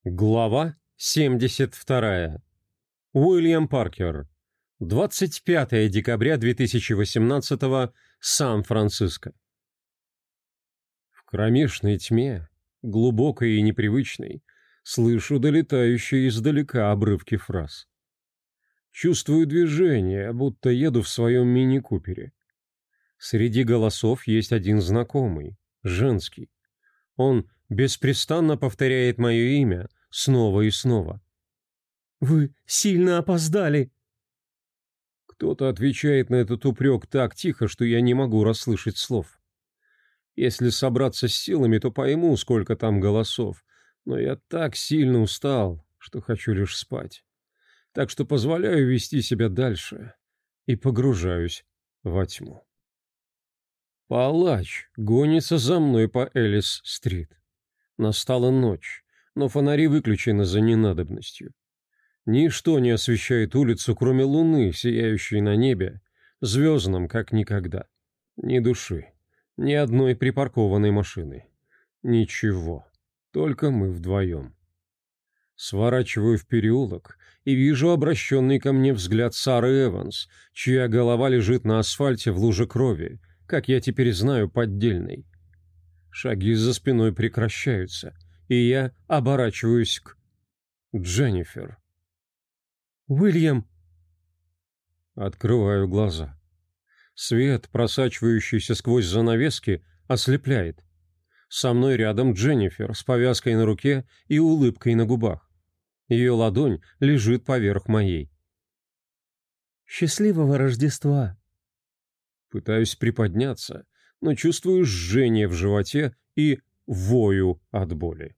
Глава 72. Уильям Паркер. 25 декабря 2018. Сан-Франциско. В кромешной тьме, глубокой и непривычной, слышу долетающие издалека обрывки фраз. Чувствую движение, будто еду в своем мини-купере. Среди голосов есть один знакомый, женский. Он беспрестанно повторяет мое имя снова и снова. «Вы сильно опоздали!» Кто-то отвечает на этот упрек так тихо, что я не могу расслышать слов. Если собраться с силами, то пойму, сколько там голосов, но я так сильно устал, что хочу лишь спать. Так что позволяю вести себя дальше и погружаюсь во тьму. Палач гонится за мной по Элис-стрит. Настала ночь, но фонари выключены за ненадобностью. Ничто не освещает улицу, кроме луны, сияющей на небе, звездном, как никогда. Ни души, ни одной припаркованной машины. Ничего, только мы вдвоем. Сворачиваю в переулок и вижу обращенный ко мне взгляд Сары Эванс, чья голова лежит на асфальте в луже крови, как я теперь знаю, поддельной. Шаги за спиной прекращаются, и я оборачиваюсь к Дженнифер. «Уильям!» Открываю глаза. Свет, просачивающийся сквозь занавески, ослепляет. Со мной рядом Дженнифер с повязкой на руке и улыбкой на губах. Ее ладонь лежит поверх моей. «Счастливого Рождества!» Пытаюсь приподняться, но чувствую жжение в животе и вою от боли.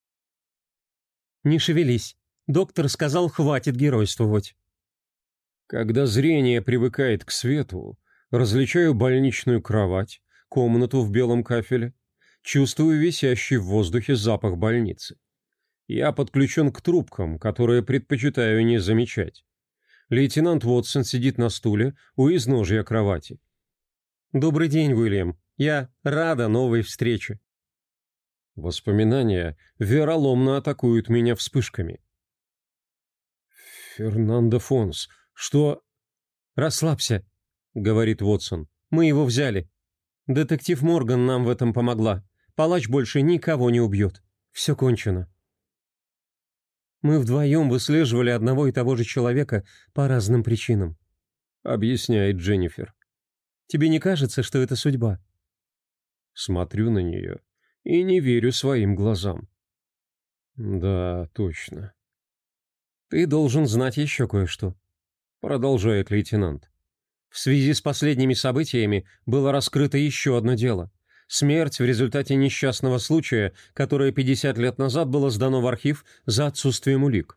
«Не шевелись. Доктор сказал, хватит геройствовать». Когда зрение привыкает к свету, различаю больничную кровать, комнату в белом кафеле, чувствую висящий в воздухе запах больницы. Я подключен к трубкам, которые предпочитаю не замечать. Лейтенант Уотсон сидит на стуле у изножья кровати. «Добрый день, Уильям. Я рада новой встрече». Воспоминания вероломно атакуют меня вспышками. «Фернандо Фонс, что...» «Расслабься», — говорит Уотсон. «Мы его взяли. Детектив Морган нам в этом помогла. Палач больше никого не убьет. Все кончено». «Мы вдвоем выслеживали одного и того же человека по разным причинам», — объясняет Дженнифер. «Тебе не кажется, что это судьба?» Смотрю на нее и не верю своим глазам. «Да, точно». «Ты должен знать еще кое-что», — продолжает лейтенант. «В связи с последними событиями было раскрыто еще одно дело. Смерть в результате несчастного случая, которое 50 лет назад было сдано в архив за отсутствием улик».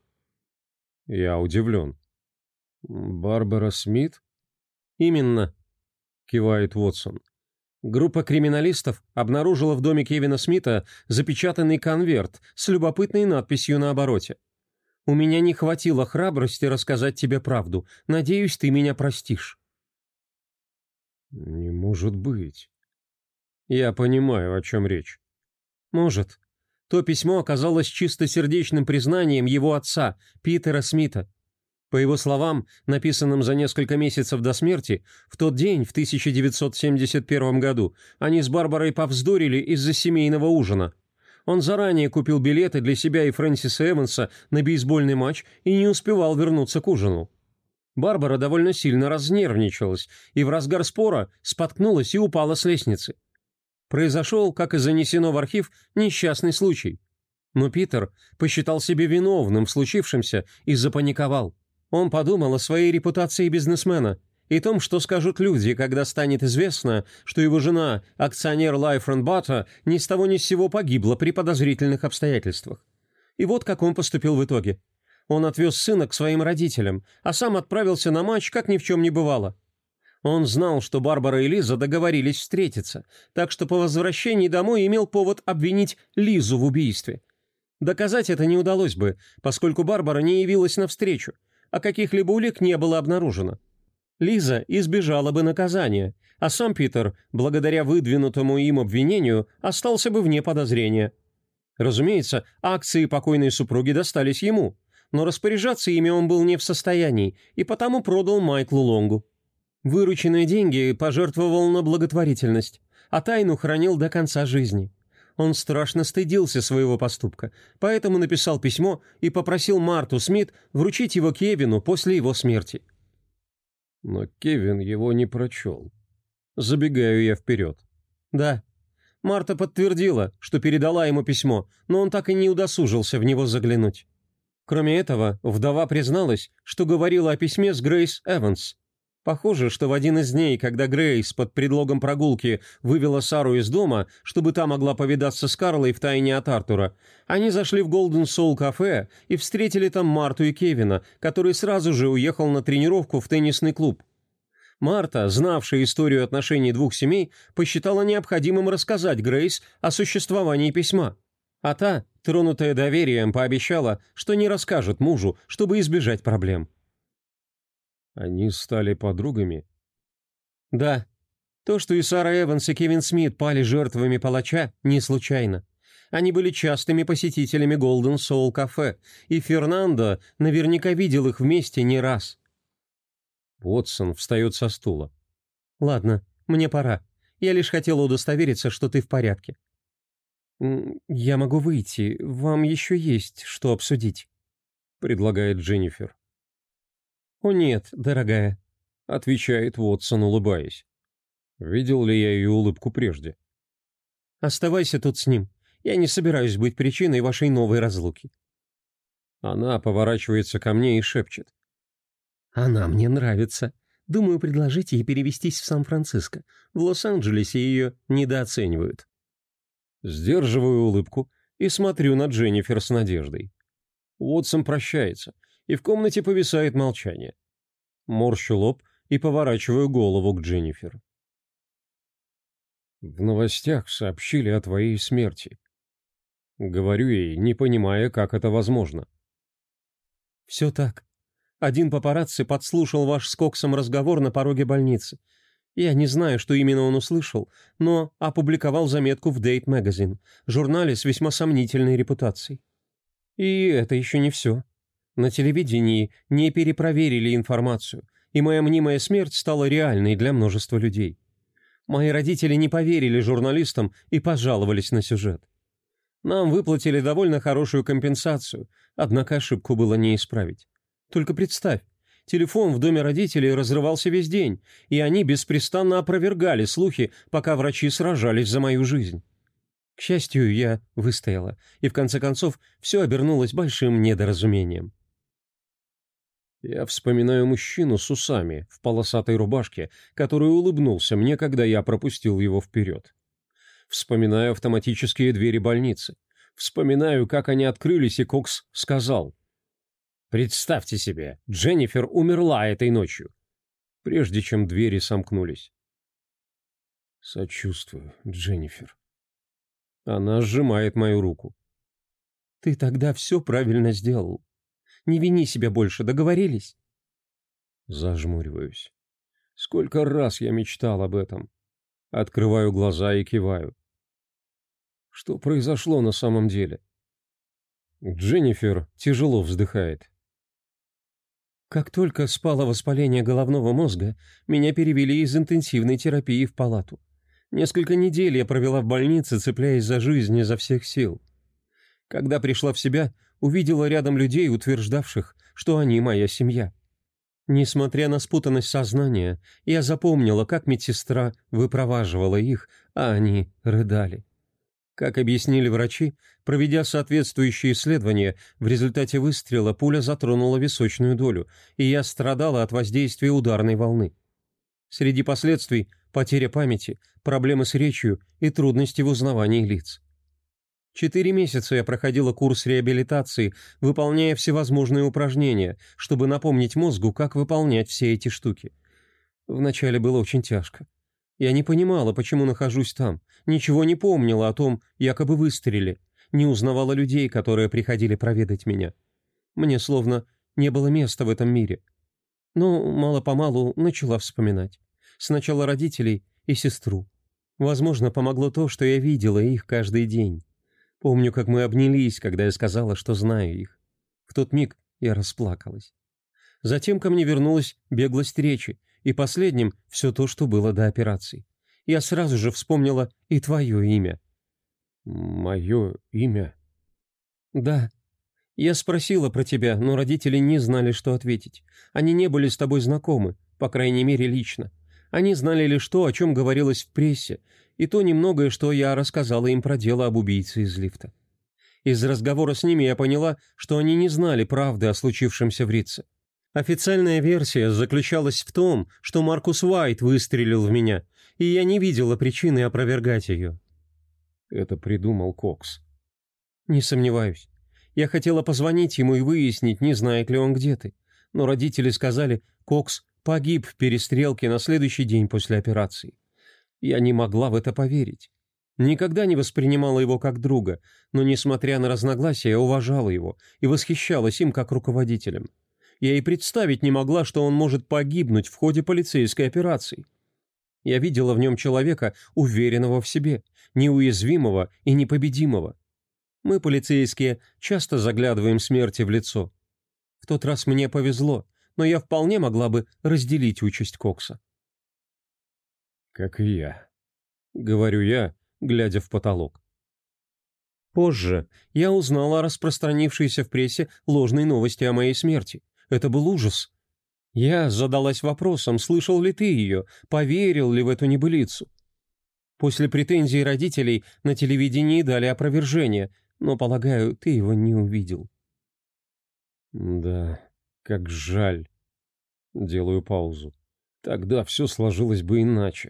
Я удивлен. «Барбара Смит?» «Именно», — кивает Уотсон. «Группа криминалистов обнаружила в доме Кевина Смита запечатанный конверт с любопытной надписью на обороте. У меня не хватило храбрости рассказать тебе правду. Надеюсь, ты меня простишь». «Не может быть». Я понимаю, о чем речь. «Может. То письмо оказалось чистосердечным признанием его отца, Питера Смита. По его словам, написанным за несколько месяцев до смерти, в тот день, в 1971 году, они с Барбарой повздорили из-за семейного ужина. Он заранее купил билеты для себя и Фрэнсиса Эванса на бейсбольный матч и не успевал вернуться к ужину. Барбара довольно сильно разнервничалась и в разгар спора споткнулась и упала с лестницы. Произошел, как и занесено в архив, несчастный случай. Но Питер посчитал себя виновным в случившемся и запаниковал. Он подумал о своей репутации бизнесмена и том, что скажут люди, когда станет известно, что его жена, акционер Life and Butter, ни с того ни с сего погибла при подозрительных обстоятельствах. И вот как он поступил в итоге. Он отвез сына к своим родителям, а сам отправился на матч, как ни в чем не бывало. Он знал, что Барбара и Лиза договорились встретиться, так что по возвращении домой имел повод обвинить Лизу в убийстве. Доказать это не удалось бы, поскольку Барбара не явилась навстречу, а каких-либо улик не было обнаружено. Лиза избежала бы наказания, а сам Питер, благодаря выдвинутому им обвинению, остался бы вне подозрения. Разумеется, акции покойной супруги достались ему, но распоряжаться ими он был не в состоянии и потому продал Майклу Лонгу. Вырученные деньги пожертвовал на благотворительность, а тайну хранил до конца жизни. Он страшно стыдился своего поступка, поэтому написал письмо и попросил Марту Смит вручить его Кевину после его смерти. Но Кевин его не прочел. Забегаю я вперед. Да, Марта подтвердила, что передала ему письмо, но он так и не удосужился в него заглянуть. Кроме этого, вдова призналась, что говорила о письме с Грейс Эванс. Похоже, что в один из дней, когда Грейс под предлогом прогулки вывела Сару из дома, чтобы та могла повидаться с Карлой втайне от Артура, они зашли в Golden Soul кафе и встретили там Марту и Кевина, который сразу же уехал на тренировку в теннисный клуб. Марта, знавшая историю отношений двух семей, посчитала необходимым рассказать Грейс о существовании письма. А та, тронутая доверием, пообещала, что не расскажет мужу, чтобы избежать проблем. Они стали подругами? Да. То, что и Сара Эванс, и Кевин Смит пали жертвами палача, не случайно. Они были частыми посетителями Golden Soul кафе, и Фернандо наверняка видел их вместе не раз. Уотсон встает со стула. «Ладно, мне пора. Я лишь хотела удостовериться, что ты в порядке». «Я могу выйти. Вам еще есть что обсудить», — предлагает Дженнифер. «О нет, дорогая», — отвечает Уотсон, улыбаясь. Видел ли я ее улыбку прежде? «Оставайся тут с ним. Я не собираюсь быть причиной вашей новой разлуки». Она поворачивается ко мне и шепчет. «Она мне нравится. Думаю, предложить ей перевестись в Сан-Франциско. В Лос-Анджелесе ее недооценивают». Сдерживаю улыбку и смотрю на Дженнифер с надеждой. Уотсон прощается, и в комнате повисает молчание. Морщу лоб и поворачиваю голову к Дженнифер. «В новостях сообщили о твоей смерти». Говорю ей, не понимая, как это возможно. «Все так. Один папарацци подслушал ваш с Коксом разговор на пороге больницы. Я не знаю, что именно он услышал, но опубликовал заметку в Date Magazine, журнале с весьма сомнительной репутацией. И это еще не все. На телевидении не перепроверили информацию, и моя мнимая смерть стала реальной для множества людей. Мои родители не поверили журналистам и пожаловались на сюжет. Нам выплатили довольно хорошую компенсацию, однако ошибку было не исправить. Только представь, телефон в доме родителей разрывался весь день, и они беспрестанно опровергали слухи, пока врачи сражались за мою жизнь. К счастью, я выстояла, и в конце концов все обернулось большим недоразумением. Я вспоминаю мужчину с усами в полосатой рубашке, который улыбнулся мне, когда я пропустил его вперед. Вспоминаю автоматические двери больницы. Вспоминаю, как они открылись, и Кокс сказал: «Представьте себе, Дженнифер умерла этой ночью», прежде чем двери сомкнулись. Сочувствую, Дженнифер. Она сжимает мою руку. «Ты тогда все правильно сделал. Не вини себя больше, договорились?» Зажмуриваюсь. Сколько раз я мечтал об этом. Открываю глаза и киваю. Что произошло на самом деле? Дженнифер тяжело вздыхает. Как только спало воспаление головного мозга, меня перевели из интенсивной терапии в палату. Несколько недель я провела в больнице, цепляясь за жизнь изо всех сил. Когда пришла в себя, увидела рядом людей, утверждавших, что они моя семья. Несмотря на спутанность сознания, я запомнила, как медсестра выпроваживала их, а они рыдали. Как объяснили врачи, проведя соответствующие исследования, в результате выстрела пуля затронула височную долю, и я страдала от воздействия ударной волны. Среди последствий – потеря памяти, проблемы с речью и трудности в узнавании лиц. 4 месяца я проходила курс реабилитации, выполняя всевозможные упражнения, чтобы напомнить мозгу, как выполнять все эти штуки. Вначале было очень тяжко. Я не понимала, почему нахожусь там, ничего не помнила о том, якобы выстреле, не узнавала людей, которые приходили проведать меня. Мне словно не было места в этом мире. Но мало-помалу начала вспоминать. Сначала родителей и сестру. Возможно, помогло то, что я видела их каждый день. Помню, как мы обнялись, когда я сказала, что знаю их. В тот миг я расплакалась. Затем ко мне вернулась беглость речи, и последним все то, что было до операции. Я сразу же вспомнила и твое имя. Мое имя? Да. Я спросила про тебя, но родители не знали, что ответить. Они не были с тобой знакомы, по крайней мере, лично. Они знали лишь то, о чем говорилось в прессе, и то немногое, что я рассказала им про дело об убийце из лифта. Из разговора с ними я поняла, что они не знали правды о случившемся в Ритце. Официальная версия заключалась в том, что Маркус Уайт выстрелил в меня, и я не видела причины опровергать ее. Это придумал Кокс. Не сомневаюсь. Я хотела позвонить ему и выяснить, не знает ли он, где ты. Но родители сказали, Кокс погиб в перестрелке на следующий день после операции. Я не могла в это поверить. Никогда не воспринимала его как друга, но, несмотря на разногласия, я уважала его и восхищалась им как руководителем. Я и представить не могла, что он может погибнуть в ходе полицейской операции. Я видела в нем человека, уверенного в себе, неуязвимого и непобедимого. Мы, полицейские, часто заглядываем смерти в лицо. В тот раз мне повезло, но я вполне могла бы разделить участь Кокса. «Как и я», — говорю я, глядя в потолок. Позже я узнала о распространившейся в прессе ложной новости о моей смерти. Это был ужас. Я задалась вопросом, слышал ли ты ее, поверил ли в эту небылицу. После претензий родителей на телевидении дали опровержение, но, полагаю, ты его не увидел. Да, как жаль. Делаю паузу. Тогда все сложилось бы иначе.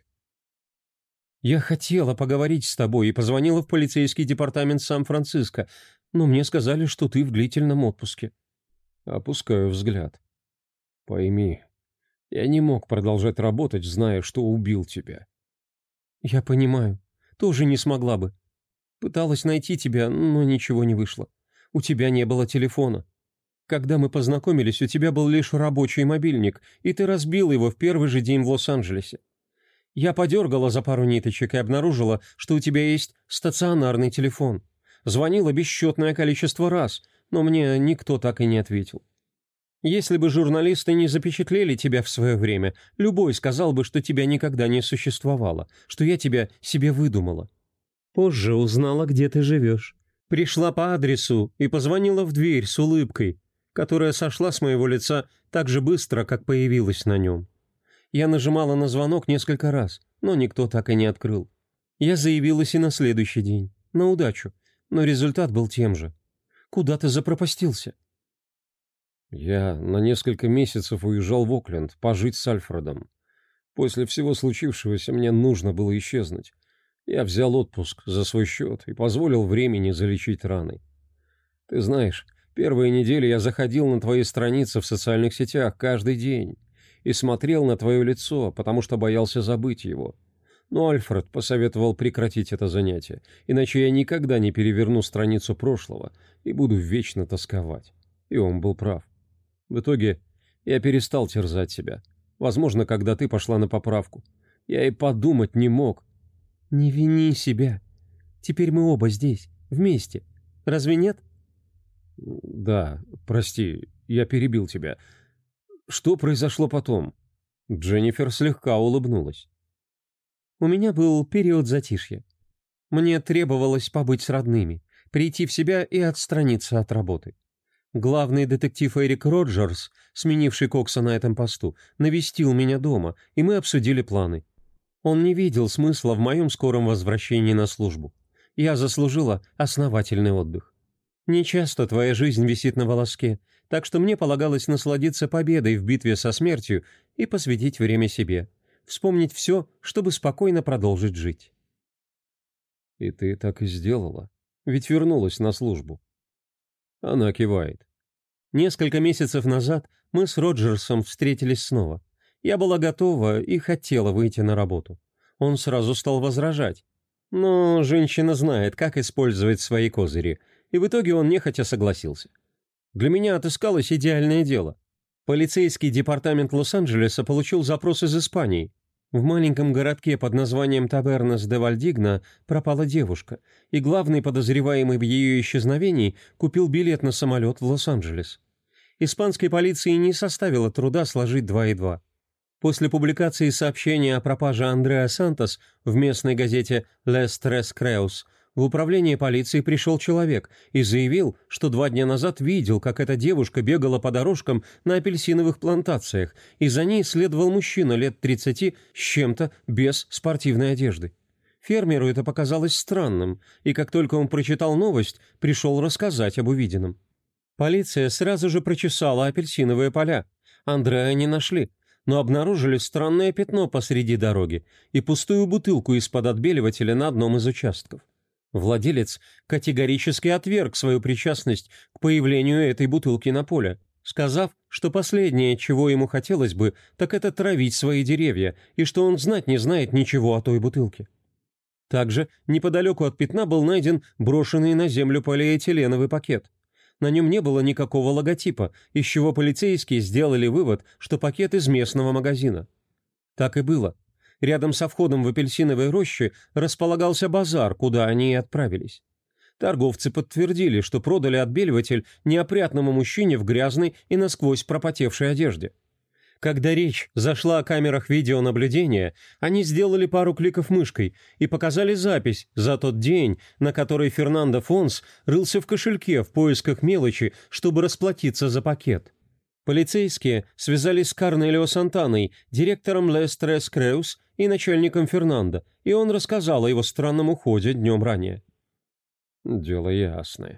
Я хотела поговорить с тобой и позвонила в полицейский департамент Сан-Франциско, но мне сказали, что ты в длительном отпуске. Опускаю взгляд. Пойми, я не мог продолжать работать, зная, что убил тебя. Я понимаю, тоже не смогла бы. Пыталась найти тебя, но ничего не вышло. У тебя не было телефона. Когда мы познакомились, у тебя был лишь рабочий мобильник, и ты разбил его в первый же день в Лос-Анджелесе. Я подергала за пару ниточек и обнаружила, что у тебя есть стационарный телефон. Звонила бесчетное количество раз, но мне никто так и не ответил. Если бы журналисты не запечатлели тебя в свое время, любой сказал бы, что тебя никогда не существовало, что я тебя себе выдумала. Позже узнала, где ты живешь. Пришла по адресу и позвонила в дверь с улыбкой, которая сошла с моего лица так же быстро, как появилась на нем. Я нажимала на звонок несколько раз, но никто так и не открыл. Я заявилась и на следующий день, на удачу, но результат был тем же. Куда ты запропастился? Я на несколько месяцев уезжал в Окленд пожить с Альфредом. После всего случившегося мне нужно было исчезнуть. Я взял отпуск за свой счет и позволил времени залечить раны. Ты знаешь, первые недели я заходил на твои страницы в социальных сетях каждый день и смотрел на твое лицо, потому что боялся забыть его. Но Альфред посоветовал прекратить это занятие, иначе я никогда не переверну страницу прошлого и буду вечно тосковать. И он был прав. В итоге я перестал терзать себя. Возможно, когда ты пошла на поправку. Я и подумать не мог. Не вини себя. Теперь мы оба здесь, вместе. Разве нет? Да, прости, я перебил тебя. Что произошло потом? Дженнифер слегка улыбнулась. У меня был период затишья. Мне требовалось побыть с родными, прийти в себя и отстраниться от работы. Главный детектив Эрик Роджерс, сменивший Кокса на этом посту, навестил меня дома, и мы обсудили планы. Он не видел смысла в моем скором возвращении на службу. Я заслужила основательный отдых. Нечасто твоя жизнь висит на волоске, так что мне полагалось насладиться победой в битве со смертью и посвятить время себе, вспомнить все, чтобы спокойно продолжить жить. И ты так и сделала, ведь вернулась на службу. Она кивает. Несколько месяцев назад мы с Роджерсом встретились снова. Я была готова и хотела выйти на работу. Он сразу стал возражать. Но женщина знает, как использовать свои козыри, и в итоге он нехотя согласился. Для меня отыскалось идеальное дело. Полицейский департамент Лос-Анджелеса получил запрос из Испании. В маленьком городке под названием Тавернес-де-Вальдигна пропала девушка, и главный подозреваемый в ее исчезновении купил билет на самолет в Лос-Анджелес. Испанской полиции не составило труда сложить 2 и 2. После публикации сообщения о пропаже Андреа Сантос в местной газете «Les Tres Creus» в управление полиции пришел человек и заявил, что 2 дня назад видел, как эта девушка бегала по дорожкам на апельсиновых плантациях, и за ней следовал мужчина лет 30 с чем-то без спортивной одежды. Фермеру это показалось странным, и как только он прочитал новость, пришел рассказать об увиденном. Полиция сразу же прочесала апельсиновые поля. Андреа не нашли, но обнаружили странное пятно посреди дороги и пустую бутылку из-под отбеливателя на одном из участков. Владелец категорически отверг свою причастность к появлению этой бутылки на поле, сказав, что последнее, чего ему хотелось бы, так это травить свои деревья, и что он знать не знает ничего о той бутылке. Также неподалеку от пятна был найден брошенный на землю полиэтиленовый пакет. На нем не было никакого логотипа, из чего полицейские сделали вывод, что пакет из местного магазина. Так и было. Рядом со входом в апельсиновые рощи располагался базар, куда они и отправились. Торговцы подтвердили, что продали отбеливатель неопрятному мужчине в грязной и насквозь пропотевшей одежде. Когда речь зашла о камерах видеонаблюдения, они сделали пару кликов мышкой и показали запись за тот день, на который Фернандо Фонс рылся в кошельке в поисках мелочи, чтобы расплатиться за пакет. Полицейские связались с Корнелио Сантаной, директором Les Tres Creus и начальником Фернандо, и он рассказал о его странном уходе днем ранее. Дело ясное.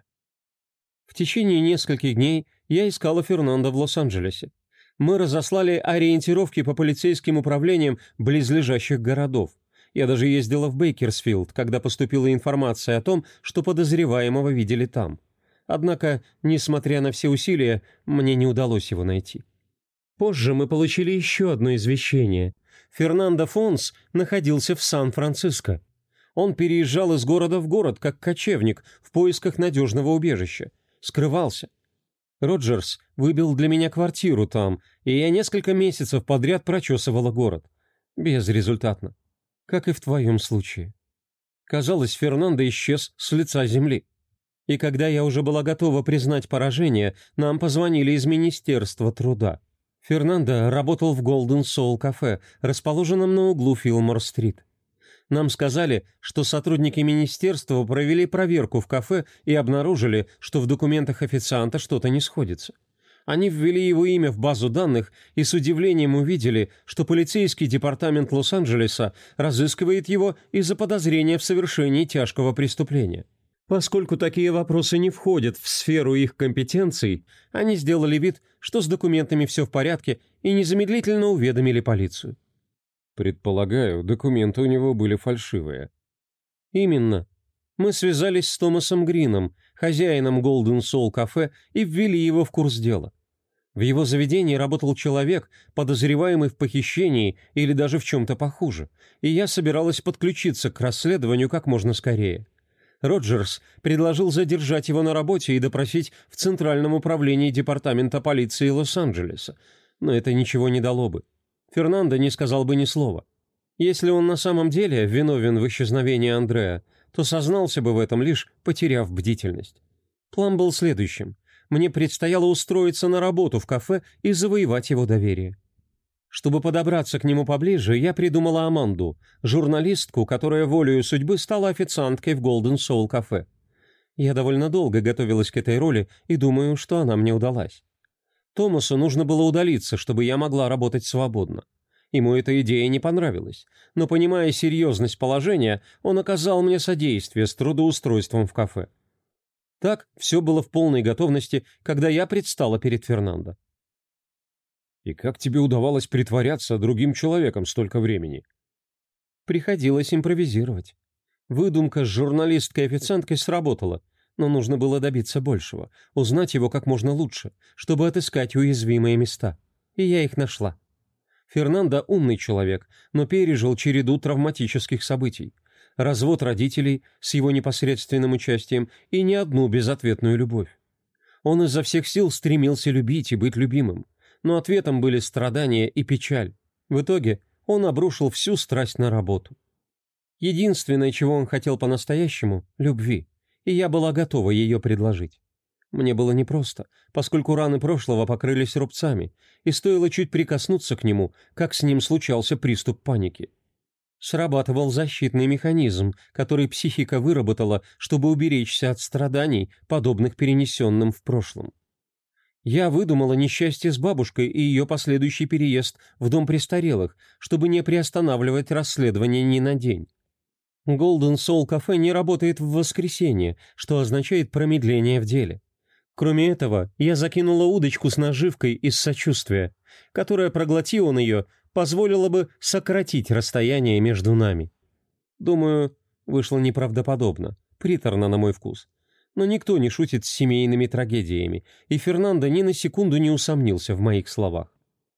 В течение нескольких дней я искала Фернандо в Лос-Анджелесе. Мы разослали ориентировки по полицейским управлениям близлежащих городов. Я даже ездила в Бейкерсфилд, когда поступила информация о том, что подозреваемого видели там. Однако, несмотря на все усилия, мне не удалось его найти. Позже мы получили еще одно извещение. Фернандо Фонс находился в Сан-Франциско. Он переезжал из города в город, как кочевник, в поисках надежного убежища. Скрывался. Роджерс выбил для меня квартиру там, и я несколько месяцев подряд прочесывала город. Безрезультатно. Как и в твоем случае. Казалось, Фернандо исчез с лица земли. И когда я уже была готова признать поражение, нам позвонили из Министерства труда. Фернандо работал в Golden Soul кафе, расположенном на углу Филмор-стрит. Нам сказали, что сотрудники министерства провели проверку в кафе и обнаружили, что в документах официанта что-то не сходится. Они ввели его имя в базу данных и с удивлением увидели, что полицейский департамент Лос-Анджелеса разыскивает его из-за подозрения в совершении тяжкого преступления. Поскольку такие вопросы не входят в сферу их компетенций, они сделали вид, что с документами все в порядке, и незамедлительно уведомили полицию. Предполагаю, документы у него были фальшивые. Именно. Мы связались с Томасом Грином, хозяином Golden Soul кафе, и ввели его в курс дела. В его заведении работал человек, подозреваемый в похищении или даже в чем-то похуже, и я собиралась подключиться к расследованию как можно скорее. Роджерс предложил задержать его на работе и допросить в Центральном управлении департамента полиции Лос-Анджелеса, но это ничего не дало бы. Фернандо не сказал бы ни слова. Если он на самом деле виновен в исчезновении Андреа, то сознался бы в этом, лишь потеряв бдительность. План был следующим. Мне предстояло устроиться на работу в кафе и завоевать его доверие. Чтобы подобраться к нему поближе, я придумала Аманду, журналистку, которая волею судьбы стала официанткой в Golden Soul кафе. Я довольно долго готовилась к этой роли и думаю, что она мне удалась. Томасу нужно было удалиться, чтобы я могла работать свободно. Ему эта идея не понравилась, но, понимая серьезность положения, он оказал мне содействие с трудоустройством в кафе. Так все было в полной готовности, когда я предстала перед Фернандо. И как тебе удавалось притворяться другим человеком столько времени? Приходилось импровизировать. Выдумка с журналисткой-официанткой сработала, но нужно было добиться большего, узнать его как можно лучше, чтобы отыскать уязвимые места. И я их нашла. Фернандо умный человек, но пережил череду травматических событий. Развод родителей с его непосредственным участием и не одну безответную любовь. Он изо всех сил стремился любить и быть любимым, но ответом были страдания и печаль. В итоге он обрушил всю страсть на работу. Единственное, чего он хотел по-настоящему — любви, и я была готова ее предложить. Мне было непросто, поскольку раны прошлого покрылись рубцами, и стоило чуть прикоснуться к нему, как с ним случался приступ паники. Срабатывал защитный механизм, который психика выработала, чтобы уберечься от страданий, подобных перенесенным в прошлом. Я выдумала несчастье с бабушкой и ее последующий переезд в дом престарелых, чтобы не приостанавливать расследование ни на день. Golden Soul кафе не работает в воскресенье, что означает промедление в деле. Кроме этого, я закинула удочку с наживкой из сочувствия, которая, проглоти он ее, позволила бы сократить расстояние между нами. Думаю, вышло неправдоподобно, приторно на мой вкус. Но никто не шутит с семейными трагедиями, и Фернандо ни на секунду не усомнился в моих словах.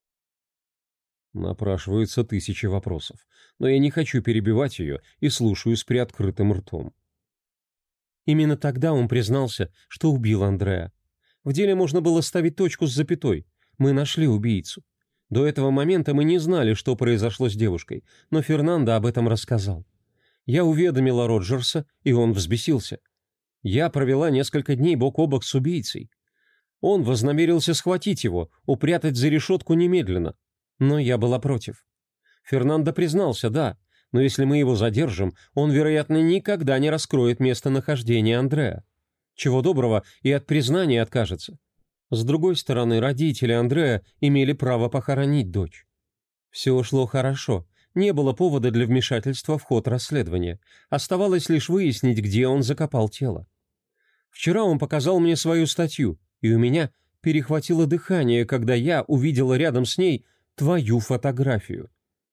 Напрашиваются тысячи вопросов, но я не хочу перебивать ее и слушаю с приоткрытым ртом. Именно тогда он признался, что убил Андреа. В деле можно было ставить точку с запятой. Мы нашли убийцу. До этого момента мы не знали, что произошло с девушкой, но Фернандо об этом рассказал. Я уведомила Роджерса, и он взбесился. Я провела несколько дней бок о бок с убийцей. Он вознамерился схватить его, упрятать за решетку немедленно. Но я была против. Фернандо признался, да, но если мы его задержим, он, вероятно, никогда не раскроет местонахождение Андреа. Чего доброго, и от признания откажется. С другой стороны, родители Андреа имели право похоронить дочь. Все шло хорошо, не было повода для вмешательства в ход расследования. Оставалось лишь выяснить, где он закопал тело. Вчера он показал мне свою статью, и у меня перехватило дыхание, когда я увидела рядом с ней твою фотографию.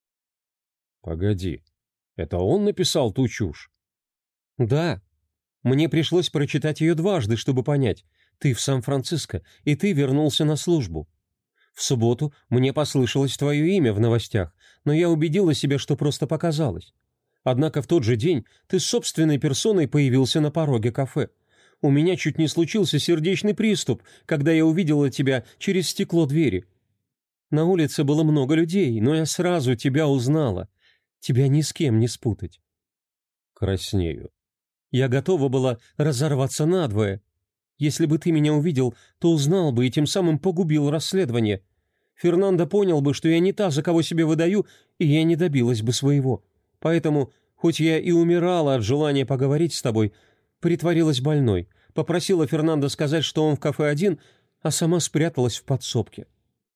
Погоди, это он написал ту чушь? Да. Мне пришлось прочитать ее дважды, чтобы понять. Ты в Сан-Франциско, и ты вернулся на службу. В субботу мне послышалось твое имя в новостях, но я убедила себя, что просто показалось. Однако в тот же день ты собственной персоной появился на пороге кафе. У меня чуть не случился сердечный приступ, когда я увидела тебя через стекло двери. На улице было много людей, но я сразу тебя узнала. Тебя ни с кем не спутать. Краснею. Я готова была разорваться надвое. Если бы ты меня увидел, то узнал бы и тем самым погубил расследование. Фернандо понял бы, что я не та, за кого себя выдаю, и я не добилась бы своего. Поэтому, хоть я и умирала от желания поговорить с тобой, притворилась больной, попросила Фернандо сказать, что он в кафе один, а сама спряталась в подсобке.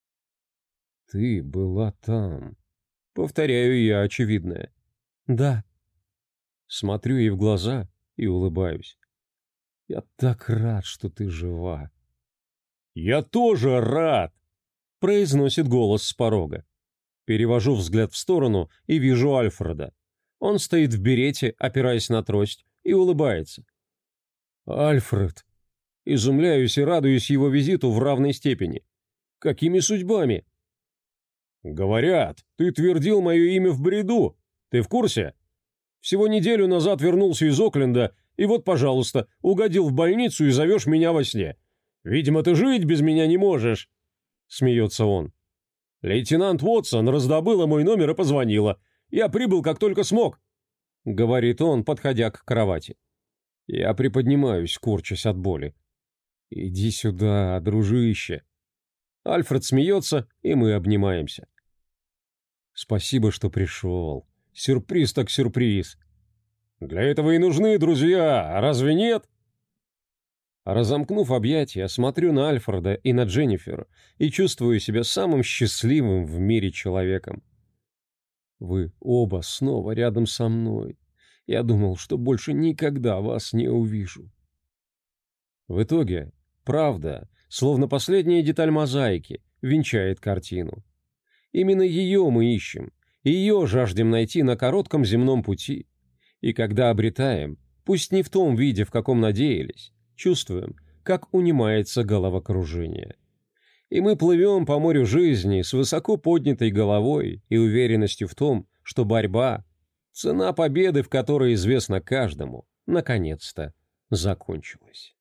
Ты была там. Повторяю я очевидное. Да. Смотрю ей в глаза и улыбаюсь. Я так рад, что ты жива. Я тоже рад, произносит голос с порога. Перевожу взгляд в сторону и вижу Альфреда. Он стоит в берете, опираясь на трость, и улыбается. Альфред. Изумляюсь и радуюсь его визиту в равной степени. Какими судьбами? Говорят, ты твердил мое имя в бреду. Ты в курсе? Всего неделю назад вернулся из Окленда, и вот, пожалуйста, угодил в больницу и зовешь меня во сне. Видимо, ты жить без меня не можешь. Смеется он. Лейтенант Уотсон раздобыла мой номер и позвонила. Я прибыл, как только смог. Говорит он, подходя к кровати. Я приподнимаюсь, корчась от боли. Иди сюда, дружище. Альфред смеется, и мы обнимаемся. Спасибо, что пришел. Сюрприз так сюрприз. Для этого и нужны друзья, а разве нет? Разомкнув объятия, смотрю на Альфреда и на Дженнифер и чувствую себя самым счастливым в мире человеком. Вы оба снова рядом со мной. Я думал, что больше никогда вас не увижу. В итоге, правда, словно последняя деталь мозаики, венчает картину. Именно ее мы ищем, ее жаждем найти на коротком земном пути. И когда обретаем, пусть не в том виде, в каком надеялись, чувствуем, как унимается головокружение. И мы плывем по морю жизни с высоко поднятой головой и уверенностью в том, что борьба, цена победы, в которой известна каждому, наконец-то закончилась.